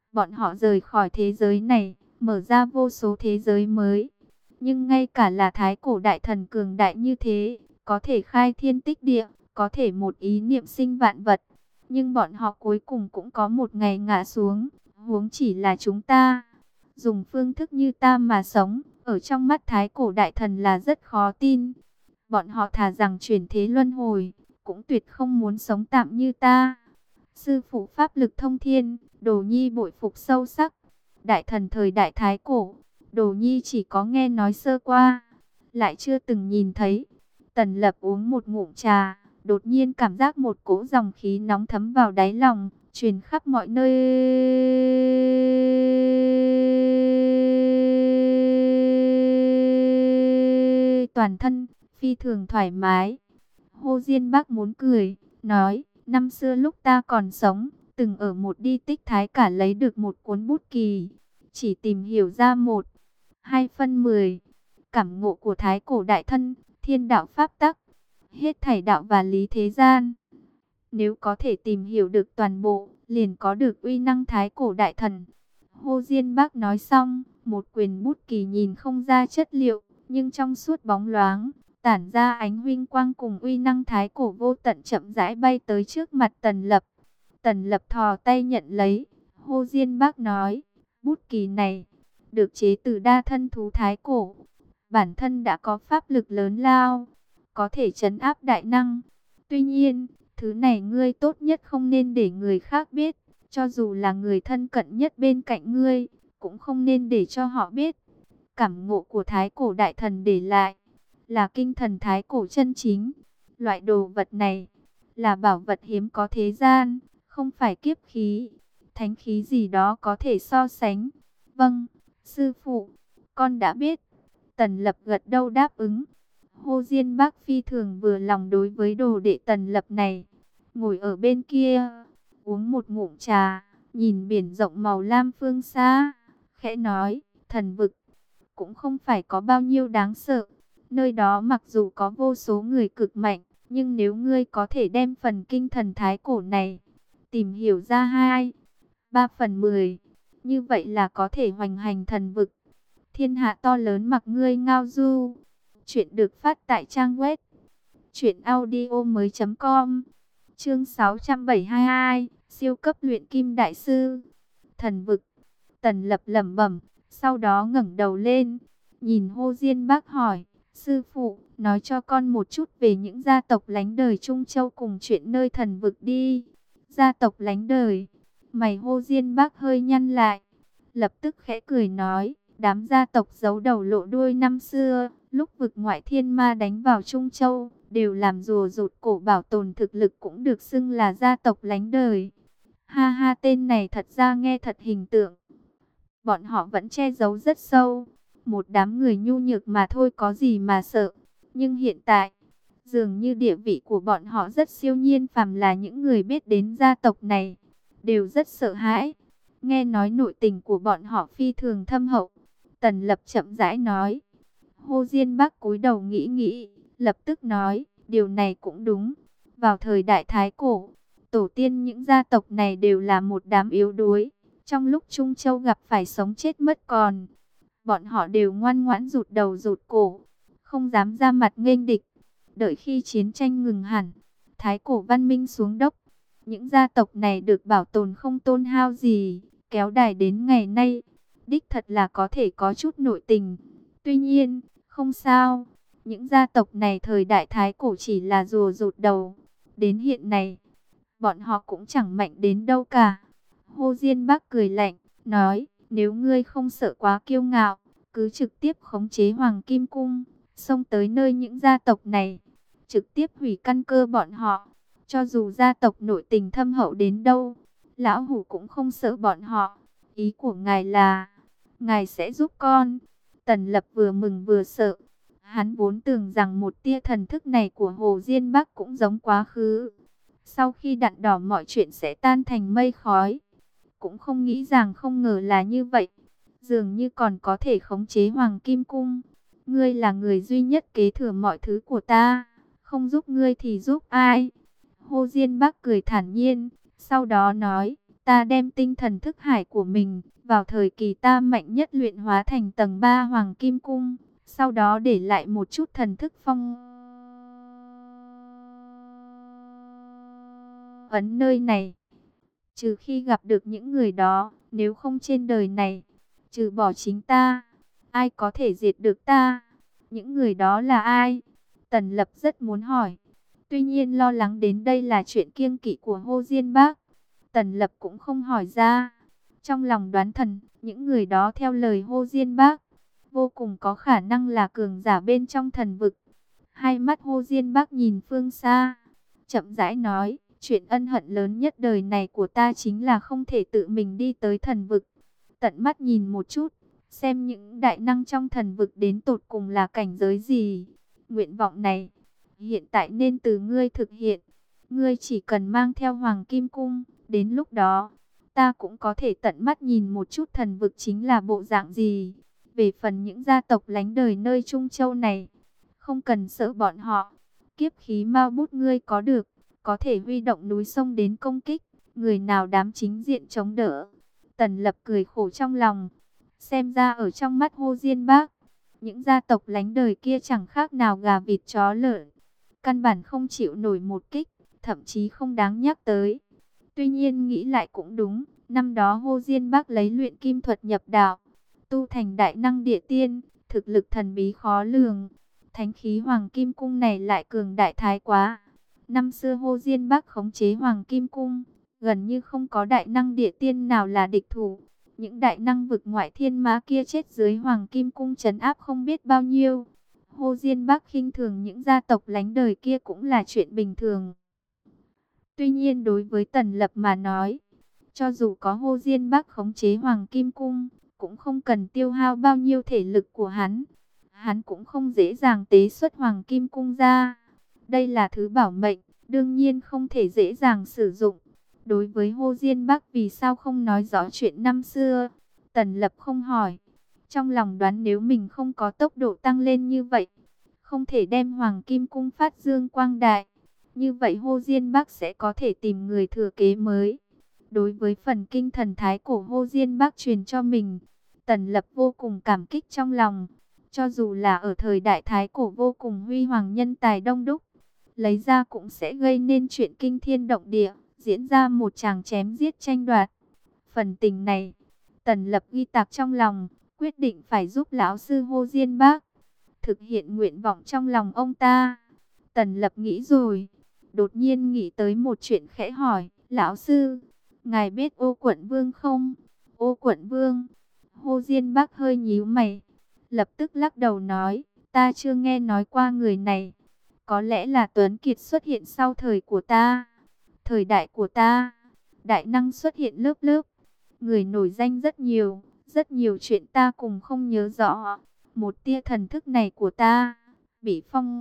Bọn họ rời khỏi thế giới này, mở ra vô số thế giới mới. Nhưng ngay cả là thái cổ đại thần cường đại như thế, có thể khai thiên tích địa, có thể một ý niệm sinh vạn vật. Nhưng bọn họ cuối cùng cũng có một ngày ngã xuống, huống chỉ là chúng ta. Dùng phương thức như ta mà sống, ở trong mắt thái cổ đại thần là rất khó tin. Bọn họ thà rằng chuyển thế luân hồi, cũng tuyệt không muốn sống tạm như ta. Sư phụ pháp lực thông thiên, Đồ Nhi bội phục sâu sắc. Đại thần thời đại thái cổ, Đồ Nhi chỉ có nghe nói sơ qua, lại chưa từng nhìn thấy. Tần Lập uống một ngụm trà, đột nhiên cảm giác một cỗ dòng khí nóng thấm vào đáy lòng, truyền khắp mọi nơi. Toàn thân, phi thường thoải mái. Hồ Diên Bắc muốn cười, nói, năm xưa lúc ta còn sống, từng ở một di tích Thái cả lấy được một cuốn bút kỳ, chỉ tìm hiểu ra một, hai phân mười. Cảm ngộ của Thái cổ đại thân, thiên đạo pháp tắc, hết thảy đạo và lý thế gian. Nếu có thể tìm hiểu được toàn bộ, liền có được uy năng Thái cổ đại thần. Hồ Diên Bắc nói xong, một quyền bút kỳ nhìn không ra chất liệu, nhưng trong suốt bóng loáng, tản ra ánh huynh quang cùng uy năng thái cổ vô tận, chậm rãi bay tới trước mặt Tần Lập. Tần Lập thò tay nhận lấy. Hồ Diên Bắc nói, bút kỳ này được chế từ đa thân thú thái cổ, bản thân đã có pháp lực lớn lao, có thể trấn áp đại năng. Tuy nhiên, thứ này ngươi tốt nhất không nên để người khác biết, cho dù là người thân cận nhất bên cạnh ngươi, cũng không nên để cho họ biết. Cảm ngộ của thái cổ đại thần để lại là kinh thần thái cổ chân chính. Loại đồ vật này là bảo vật hiếm có thế gian, không phải kiếp khí, thánh khí gì đó có thể so sánh. Vâng, sư phụ, con đã biết. Tần Lập gật đầu đáp ứng. Hồ Diên Bắc phi thường vừa lòng đối với đồ đệ Tần Lập này. Ngồi ở bên kia, uống một ngụm trà, nhìn biển rộng màu lam phương xa, khẽ nói, thần vực cũng không phải có bao nhiêu đáng sợ. Nơi đó mặc dù có vô số người cực mạnh, nhưng nếu ngươi có thể đem phần kinh thần thái cổ này tìm hiểu ra hai, ba phần mười, như vậy là có thể hoành hành thần vực. Thiên hạ to lớn mặc ngươi ngao du. Chuyện được phát tại trang web truyện audio mới chấm com. Chương sáu trăm bảy mươi hai, siêu cấp luyện kim đại sư. Thần vực. Tần Lập lẩm bẩm, sau đó ngẩng đầu lên, nhìn Hồ Diên Bắc hỏi, sư phụ, nói cho con một chút về những gia tộc lánh đời Trung Châu cùng chuyện nơi thần vực đi. Gia tộc lánh đời. Mày Hồ Diên Bắc hơi nhăn lại, lập tức khẽ cười nói, đám gia tộc giấu đầu lộ đuôi năm xưa, lúc vực ngoại thiên ma đánh vào Trung Châu, đều làm rùa rụt cổ bảo tồn thực lực, cũng được xưng là gia tộc lánh đời. Ha ha, tên này thật ra nghe thật hình tượng. Bọn họ vẫn che giấu rất sâu, một đám người nhu nhược mà thôi, có gì mà sợ. Nhưng hiện tại, dường như địa vị của bọn họ rất siêu nhiên, phàm là những người biết đến gia tộc này đều rất sợ hãi. Nghe nói nội tình của bọn họ phi thường thâm hậu. Tần Lập chậm rãi nói. Hồ Diên Bắc cúi đầu nghĩ nghĩ, lập tức nói, điều này cũng đúng. Vào thời đại thái cổ, tổ tiên những gia tộc này đều là một đám yếu đuối. Trong lúc Trung Châu gặp phải sống chết mất còn, bọn họ đều ngoan ngoãn rụt đầu rụt cổ, không dám ra mặt nghênh địch. Đợi khi chiến tranh ngừng hẳn, thái cổ văn minh xuống dốc, những gia tộc này được bảo tồn không tôn hao gì, kéo dài đến ngày nay. Đích thật là có thể có chút nội tình. Tuy nhiên, không sao, những gia tộc này thời đại thái cổ chỉ là rùa rụt đầu. Đến hiện nay, bọn họ cũng chẳng mạnh đến đâu cả. Hồ Diên Bắc cười lạnh, nói, nếu ngươi không sợ quá kiêu ngạo, cứ trực tiếp khống chế Hoàng Kim Cung, xông tới nơi những gia tộc này, trực tiếp hủy căn cơ bọn họ. Cho dù gia tộc nội tình thâm hậu đến đâu, lão hủ cũng không sợ bọn họ. Ý của ngài là, ngài sẽ giúp con. Tần Lập vừa mừng vừa sợ. Hắn vốn tưởng rằng một tia thần thức này của Hồ Diên Bắc cũng giống quá khứ. Sau khi đặn đỏ mọi chuyện sẽ tan thành mây khói. Cũng không nghĩ rằng không ngờ là như vậy. Dường như còn có thể khống chế Hoàng Kim Cung. Ngươi là người duy nhất kế thừa mọi thứ của ta. Không giúp ngươi thì giúp ai? Hồ Diên Bắc cười thản nhiên. Sau đó nói, ta đem tinh thần thức hải của mình, vào thời kỳ ta mạnh nhất luyện hóa thành tầng ba Hoàng Kim Cung, sau đó để lại một chút thần thức phong ấn nơi này. Trừ khi gặp được những người đó, nếu không trên đời này, trừ bỏ chính ta, ai có thể diệt được ta? Những người đó là ai? Tần Lập rất muốn hỏi. Tuy nhiên lo lắng đến đây là chuyện kiêng kỵ của Hồ Diên Bác, Tần Lập cũng không hỏi ra. Trong lòng đoán thần, những người đó theo lời Hồ Diên Bác, vô cùng có khả năng là cường giả bên trong thần vực. Hai mắt Hồ Diên Bác nhìn phương xa, chậm rãi nói, chuyện ân hận lớn nhất đời này của ta chính là không thể tự mình đi tới thần vực, tận mắt nhìn một chút, xem những đại năng trong thần vực đến tột cùng là cảnh giới gì. Nguyện vọng này, hiện tại nên từ ngươi thực hiện. Ngươi chỉ cần mang theo Hoàng Kim Cung, đến lúc đó, ta cũng có thể tận mắt nhìn một chút thần vực chính là bộ dạng gì. Về phần những gia tộc lánh đời nơi Trung Châu này, không cần sợ bọn họ. Kiếp khí ma bút ngươi có được, có thể huy động núi sông đến công kích, người nào dám chính diện chống đỡ. Tần Lập cười khổ trong lòng, xem ra ở trong mắt Hồ Diên Bác, những gia tộc lánh đời kia chẳng khác nào gà vịt chó lợn, căn bản không chịu nổi một kích, thậm chí không đáng nhắc tới. Tuy nhiên nghĩ lại cũng đúng, năm đó Hồ Diên Bác lấy luyện kim thuật nhập đạo, tu thành đại năng địa tiên, thực lực thần bí khó lường. Thánh khí Hoàng Kim Cung này lại cường đại thái quá. Năm xưa Hồ Diên Bác khống chế Hoàng Kim Cung, gần như không có đại năng địa tiên nào là địch thủ. Những đại năng vực ngoại thiên mã kia chết dưới Hoàng Kim Cung trấn áp không biết bao nhiêu. Hồ Diên Bác khinh thường những gia tộc lánh đời kia cũng là chuyện bình thường. Tuy nhiên đối với Tần Lập mà nói, cho dù có Hồ Diên Bác khống chế Hoàng Kim Cung, cũng không cần tiêu hao bao nhiêu thể lực của hắn. Hắn cũng không dễ dàng tế xuất Hoàng Kim Cung ra. Đây là thứ bảo mệnh, đương nhiên không thể dễ dàng sử dụng. Đối với Hồ Diên Bác vì sao không nói rõ chuyện năm xưa, Tần Lập không hỏi. Trong lòng đoán nếu mình không có tốc độ tăng lên như vậy, không thể đem Hoàng Kim Cung phát dương quang đại, như vậy Hồ Diên Bác sẽ có thể tìm người thừa kế mới. Đối với phần kinh thần thái cổ Hồ Diên Bác truyền cho mình, Tần Lập vô cùng cảm kích trong lòng. Cho dù là ở thời đại thái cổ vô cùng huy hoàng nhân tài đông đúc, lấy ra cũng sẽ gây nên chuyện kinh thiên động địa, diễn ra một tràng chém giết tranh đoạt. Phần tình này, Tần Lập ghi tạc trong lòng, quyết định phải giúp lão sư Hồ Diên Bác thực hiện nguyện vọng trong lòng ông ta. Tần Lập nghĩ rồi, đột nhiên nghĩ tới một chuyện khẽ hỏi, lão sư, ngài biết Ô Quận Vương không? Ô Quận Vương? Hồ Diên Bác hơi nhíu mày, lập tức lắc đầu nói, ta chưa nghe nói qua người này. Có lẽ là Tuấn Kiệt xuất hiện sau thời của ta. Thời đại của ta, đại năng xuất hiện lớp lớp, người nổi danh rất nhiều, rất nhiều chuyện ta cùng không nhớ rõ. Một tia thần thức này của ta, bị phong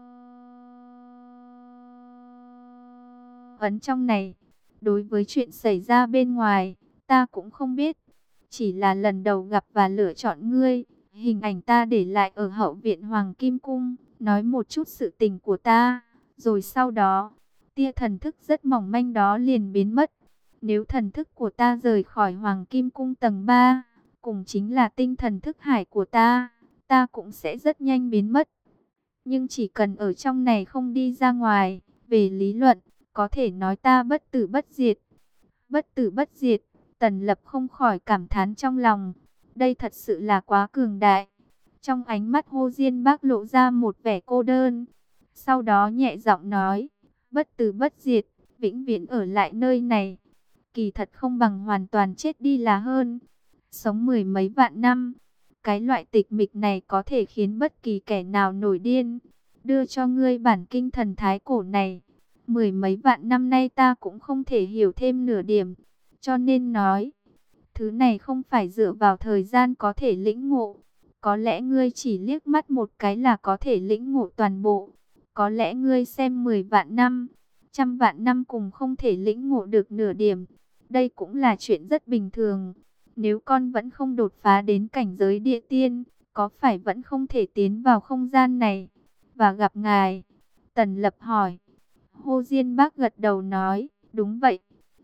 ấn trong này. Đối với chuyện xảy ra bên ngoài, ta cũng không biết. Chỉ là lần đầu gặp và lựa chọn ngươi, hình ảnh ta để lại ở hậu viện Hoàng Kim Cung, nói một chút sự tình của ta. Rồi sau đó, tia thần thức rất mỏng manh đó liền biến mất. Nếu thần thức của ta rời khỏi Hoàng Kim Cung tầng ba, cùng chính là tinh thần thức hải của ta, ta cũng sẽ rất nhanh biến mất. Nhưng chỉ cần ở trong này không đi ra ngoài, về lý luận, có thể nói ta bất tử bất diệt. Bất tử bất diệt, Tần Lập không khỏi cảm thán trong lòng. Đây thật sự là quá cường đại. Trong ánh mắt Hồ Diên Bác lộ ra một vẻ cô đơn. Sau đó nhẹ giọng nói, bất tử bất diệt, vĩnh viễn ở lại nơi này. Kỳ thật không bằng hoàn toàn chết đi là hơn. Sống mười mấy vạn năm, cái loại tịch mịch này có thể khiến bất kỳ kẻ nào nổi điên. Đưa cho ngươi bản kinh thần thái cổ này, mười mấy vạn năm nay ta cũng không thể hiểu thêm nửa điểm. Cho nên nói, thứ này không phải dựa vào thời gian có thể lĩnh ngộ. Có lẽ ngươi chỉ liếc mắt một cái là có thể lĩnh ngộ toàn bộ. Có lẽ ngươi xem mười vạn năm, trăm vạn năm cùng không thể lĩnh ngộ được nửa điểm. Đây cũng là chuyện rất bình thường. Nếu con vẫn không đột phá đến cảnh giới địa tiên, có phải vẫn không thể tiến vào không gian này và gặp ngài? Tần Lập hỏi. Hồ Diên Bác gật đầu nói, đúng vậy.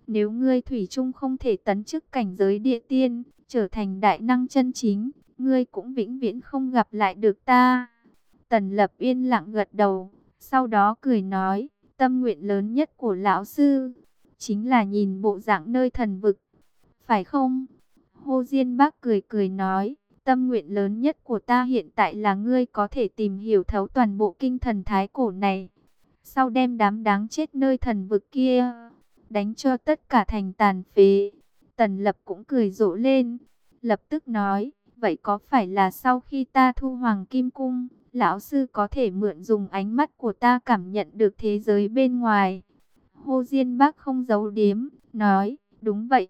Nếu ngươi thủy chung không thể tấn chức cảnh giới địa tiên, trở thành đại năng chân chính, ngươi cũng vĩnh viễn không gặp lại được ta. Tần Lập yên lặng gật đầu, sau đó cười nói, tâm nguyện lớn nhất của lão sư, chính là nhìn bộ dạng nơi thần vực. Phải không? Hồ Diên Bác cười cười nói, tâm nguyện lớn nhất của ta hiện tại là ngươi có thể tìm hiểu thấu toàn bộ kinh thần thái cổ này. Sau đem đám đáng chết nơi thần vực kia, đánh cho tất cả thành tàn phế. Tần Lập cũng cười rộ lên, lập tức nói, vậy có phải là sau khi ta thu Hoàng Kim Cung, lão sư có thể mượn dùng ánh mắt của ta cảm nhận được thế giới bên ngoài? Hồ Diên Bác không giấu điếm, nói, đúng vậy.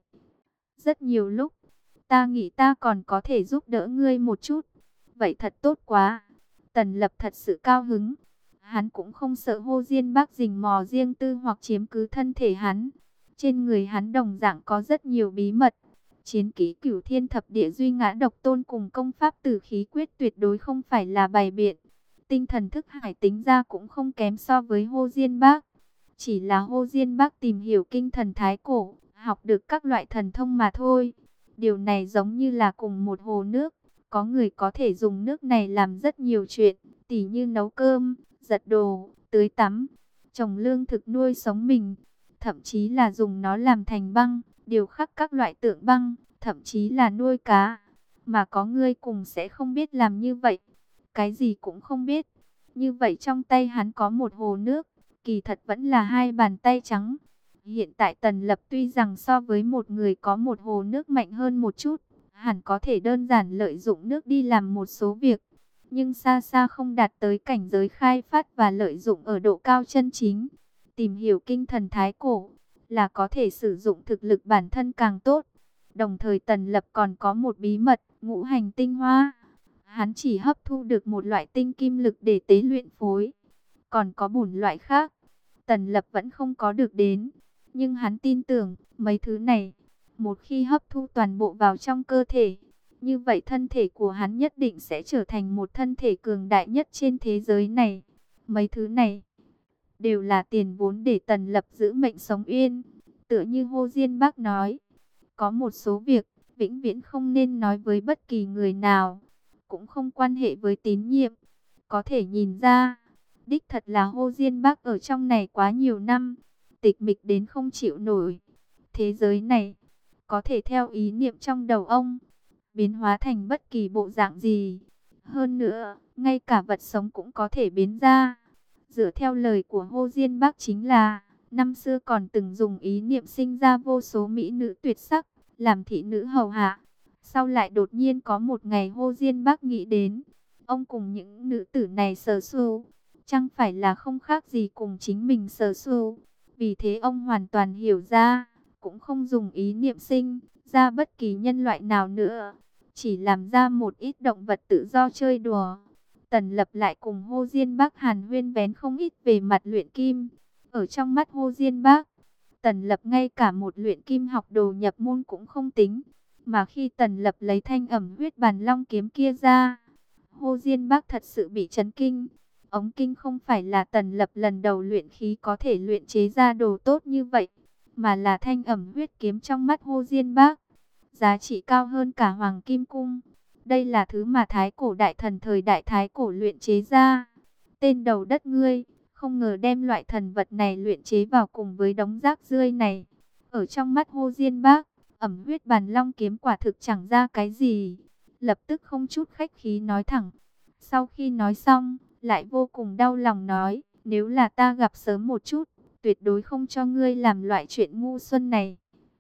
Rất nhiều lúc, ta nghĩ ta còn có thể giúp đỡ ngươi một chút. Vậy thật tốt quá. Tần Lập thật sự cao hứng. Hắn cũng không sợ Hồ Diên Bác rình mò riêng tư hoặc chiếm cứ thân thể hắn. Trên người hắn đồng dạng có rất nhiều bí mật. Chiến kỹ Cửu Thiên Thập Địa Duy Ngã Độc Tôn cùng công pháp Tử Khí Quyết tuyệt đối không phải là bày biện. Tinh thần thức hải tính ra cũng không kém so với Hồ Diên Bác. Chỉ là Hồ Diên Bác tìm hiểu kinh thần thái cổ, học được các loại thần thông mà thôi. Điều này giống như là cùng một hồ nước, có người có thể dùng nước này làm rất nhiều chuyện, tỉ như nấu cơm, giặt đồ, tưới tắm, trồng lương thực nuôi sống mình, thậm chí là dùng nó làm thành băng, điều khắc các loại tượng băng, thậm chí là nuôi cá. Mà có người cùng sẽ không biết làm như vậy, cái gì cũng không biết. Như vậy trong tay hắn có một hồ nước, kỳ thật vẫn là hai bàn tay trắng. Hiện tại Tần Lập tuy rằng so với một người có một hồ nước mạnh hơn một chút, hẳn có thể đơn giản lợi dụng nước đi làm một số việc, nhưng xa xa không đạt tới cảnh giới khai phát và lợi dụng ở độ cao chân chính. Tìm hiểu kinh thần thái cổ là có thể sử dụng thực lực bản thân càng tốt. Đồng thời Tần Lập còn có một bí mật, ngũ hành tinh hoa. Hắn chỉ hấp thu được một loại tinh kim lực để tế luyện phối, còn có bổn loại khác Tần Lập vẫn không có được đến. Nhưng hắn tin tưởng, mấy thứ này, một khi hấp thu toàn bộ vào trong cơ thể, như vậy thân thể của hắn nhất định sẽ trở thành một thân thể cường đại nhất trên thế giới này. Mấy thứ này, đều là tiền vốn để Tần Lập giữ mệnh sống yên. Tựa như Hồ Diên Bác nói, có một số việc, vĩnh viễn không nên nói với bất kỳ người nào, cũng không quan hệ với tín nhiệm. Có thể nhìn ra, đích thật là Hồ Diên Bác ở trong này quá nhiều năm, tịch mịch đến không chịu nổi. Thế giới này có thể theo ý niệm trong đầu ông biến hóa thành bất kỳ bộ dạng gì. Hơn nữa, ngay cả vật sống cũng có thể biến ra. Dựa theo lời của Hồ Diên Bác chính là, năm xưa còn từng dùng ý niệm sinh ra vô số mỹ nữ tuyệt sắc, làm thị nữ hầu hạ. Sau lại đột nhiên có một ngày Hồ Diên Bác nghĩ đến, ông cùng những nữ tử này sờ xu, chẳng phải là không khác gì cùng chính mình sờ xu. Vì thế ông hoàn toàn hiểu ra, cũng không dùng ý niệm sinh ra bất kỳ nhân loại nào nữa, chỉ làm ra một ít động vật tự do chơi đùa. Tần Lập lại cùng Hồ Diên Bác hàn huyên vén không ít về mặt luyện kim. Ở trong mắt Hồ Diên Bác, Tần Lập ngay cả một luyện kim học đồ nhập môn cũng không tính. Mà khi Tần Lập lấy thanh ẩm huyết bàn long kiếm kia ra, Hồ Diên Bác thật sự bị chấn kinh. Ống kinh không phải là Tần Lập lần đầu luyện khí có thể luyện chế ra đồ tốt như vậy, mà là thanh ẩm huyết kiếm trong mắt Hồ Diên Bác giá trị cao hơn cả Hoàng Kim Cung. Đây là thứ mà Thái Cổ Đại Thần thời Đại Thái Cổ luyện chế ra. Tên đầu đất ngươi, không ngờ đem loại thần vật này luyện chế vào cùng với đống rác rưởi này. Ở trong mắt Hồ Diên Bác, ẩm huyết bàn long kiếm quả thực chẳng ra cái gì. Lập tức không chút khách khí nói thẳng. Sau khi nói xong, lại vô cùng đau lòng nói, nếu là ta gặp sớm một chút, tuyệt đối không cho ngươi làm loại chuyện ngu xuân này.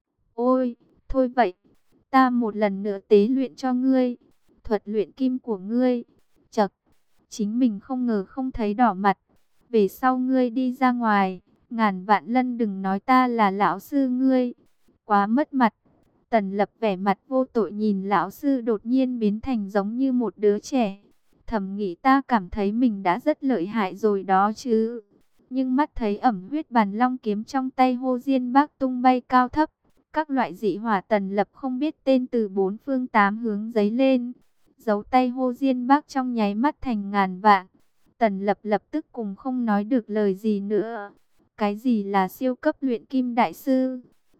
Ôi, thôi vậy, ta một lần nữa tế luyện cho ngươi, thuật luyện kim của ngươi. Chậc, chính mình không ngờ không thấy đỏ mặt. Về sau ngươi đi ra ngoài, ngàn vạn lần đừng nói ta là lão sư ngươi, quá mất mặt. Tần Lập vẻ mặt vô tội nhìn lão sư đột nhiên biến thành giống như một đứa trẻ. Thầm nghĩ ta cảm thấy mình đã rất lợi hại rồi đó chứ. Nhưng mắt thấy ẩm huyết bàn long kiếm trong tay Hồ Diên Bác tung bay cao thấp, các loại dị hỏa Tần Lập không biết tên từ bốn phương tám hướng giấy lên. Dấu tay Hồ Diên Bác trong nháy mắt thành ngàn vạn. Tần Lập lập tức cùng không nói được lời gì nữa. Cái gì là siêu cấp luyện kim đại sư?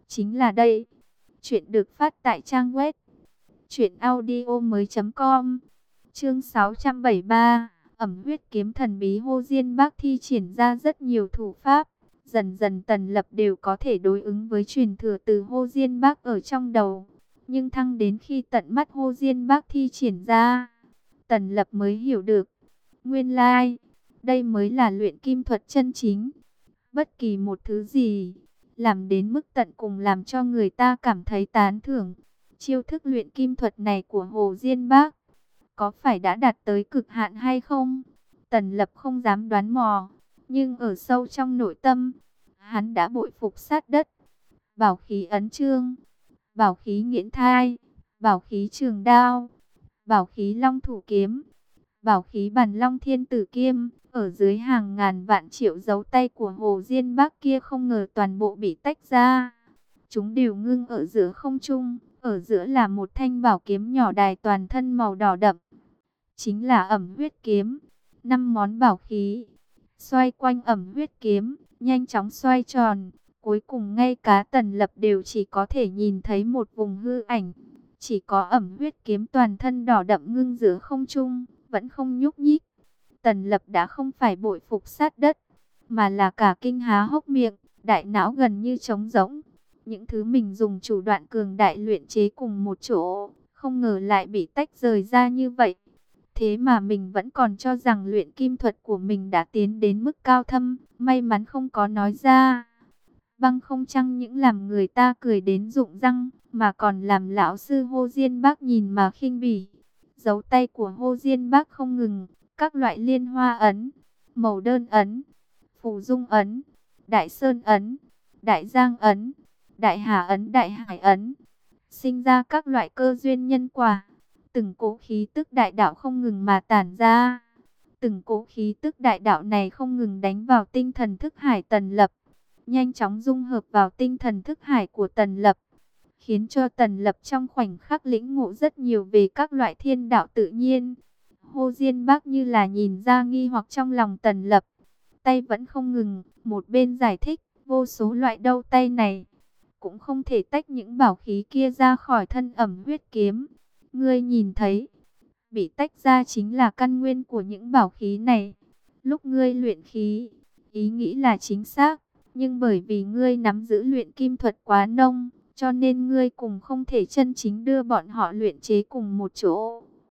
Chính là đây. Chuyện được phát tại trang web truyện audio mới.com. Chương sáu trăm bảy mươi ba. Ẩm huyết kiếm thần bí. Hồ Diên Bác thi triển ra rất nhiều thủ pháp. Dần dần Tần Lập đều có thể đối ứng với truyền thừa từ Hồ Diên Bác ở trong đầu. Nhưng thăng đến khi tận mắt Hồ Diên Bác thi triển ra, Tần Lập mới hiểu được. Nguyên lai, đây mới là luyện kim thuật chân chính. Bất kỳ một thứ gì, làm đến mức tận cùng làm cho người ta cảm thấy tán thưởng. Chiêu thức luyện kim thuật này của Hồ Diên Bác, có phải đã đạt tới cực hạn hay không? Tần Lập không dám đoán mò, nhưng ở sâu trong nội tâm, hắn đã bội phục sát đất. Bảo khí ấn chương, bảo khí nghiễn thai, bảo khí trường đao, bảo khí long thủ kiếm, bảo khí bàn long thiên tử kiếm. Ở dưới hàng ngàn vạn triệu dấu tay của Hồ Diên Bác kia không ngờ toàn bộ bị tách ra. Chúng đều ngưng ở giữa không trung, ở giữa là một thanh bảo kiếm nhỏ đài toàn thân màu đỏ đậm. Chính là ẩm huyết kiếm. Năm món bảo khí xoay quanh ẩm huyết kiếm, nhanh chóng xoay tròn. Cuối cùng ngay cả Tần Lập đều chỉ có thể nhìn thấy một vùng hư ảnh. Chỉ có ẩm huyết kiếm toàn thân đỏ đậm ngưng giữa không trung, vẫn không nhúc nhích. Tần Lập đã không phải bội phục sát đất, mà là cả kinh há hốc miệng, đại não gần như trống rỗng. Những thứ mình dùng thủ đoạn cường đại luyện chế cùng một chỗ, không ngờ lại bị tách rời ra như vậy. Thế mà mình vẫn còn cho rằng luyện kim thuật của mình đã tiến đến mức cao thâm, may mắn không có nói ra. Băng không chăng những làm người ta cười đến rụng răng, mà còn làm lão sư Hồ Diên Bác nhìn mà khinh bỉ. Dấu tay của Hồ Diên Bác không ngừng, các loại liên hoa ấn, màu đơn ấn, phù dung ấn, đại sơn ấn, đại giang ấn, đại hà ấn, đại hải ấn, sinh ra các loại cơ duyên nhân quả. Từng cỗ khí tức đại đạo không ngừng mà tản ra. Từng cỗ khí tức đại đạo này không ngừng đánh vào tinh thần thức hải Tần Lập, nhanh chóng dung hợp vào tinh thần thức hải của Tần Lập, khiến cho Tần Lập trong khoảnh khắc lĩnh ngộ rất nhiều về các loại thiên đạo tự nhiên. Hồ Diên Bác như là nhìn ra nghi hoặc trong lòng Tần Lập, tay vẫn không ngừng, một bên giải thích, vô số loại đâu tay này cũng không thể tách những bảo khí kia ra khỏi thân ẩm huyết kiếm. Ngươi nhìn thấy, bị tách ra chính là căn nguyên của những bảo khí này. Lúc ngươi luyện khí, ý nghĩ là chính xác, nhưng bởi vì ngươi nắm giữ luyện kim thuật quá nông, cho nên ngươi cùng không thể chân chính đưa bọn họ luyện chế cùng một chỗ.